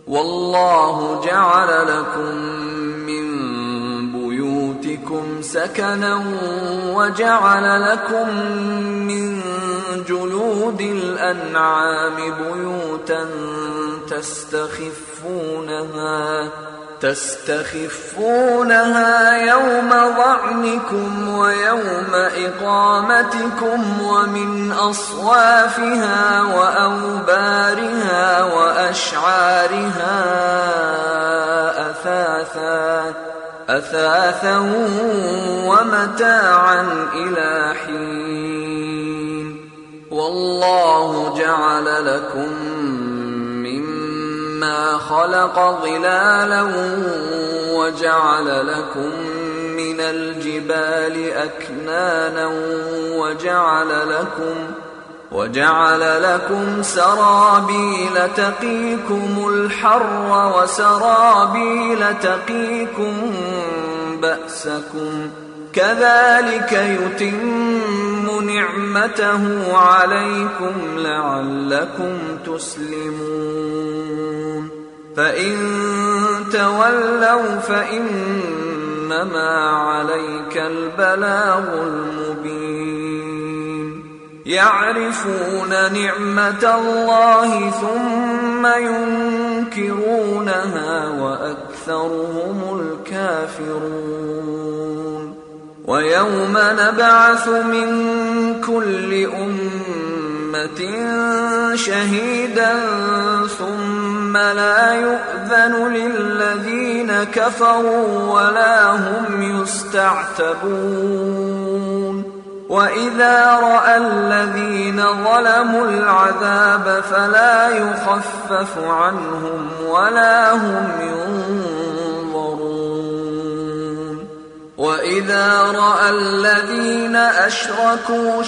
والله جعل لكم من بيوتكم سكنا وجعل لكم من جلود الأنعام بيوتا تستخفونها يوم ظعنكم ويوم إقامتكم ومن أصوافها وأوبارها وأشعارها أثاثا ومتاعا إلى حين والله جعل لكم مما خلق ظلالا وجعل لكم من الجبال أكنانا وجعل لكم سرابيل تقيكم الحر وسرابيل تقيكم بأسكم كذلك يتم نعمته عليكم لعلكم تسلمون فإن تولوا فإنما عليك البلاغ المبين يعرفون نعمة الله ثم ينكرونها وأكثرهم الكافرون ويوم نبعث من كل أمة شهيدا ثم لا يؤذن للذين كفروا ولا هم يستعتبون وإذا رأى الذين ظلموا العذاب فلا يخفف عنهم ولا هم ينظرون وإذا رأى الذين أشركوا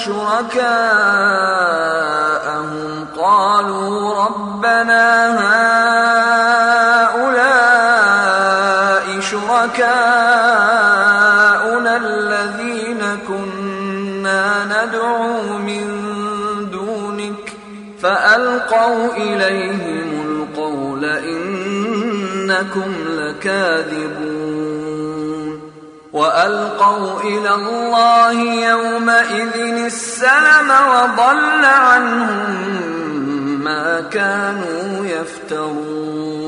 شركاءهم قالوا ربنا هؤلاء شركاؤنا الذين كنا ندعو من دونك فألقوا إليهم القول إنكم لكاذبون وألقوا إلى الله يومئذ السلم وضل عنهم ما كانوا يفترون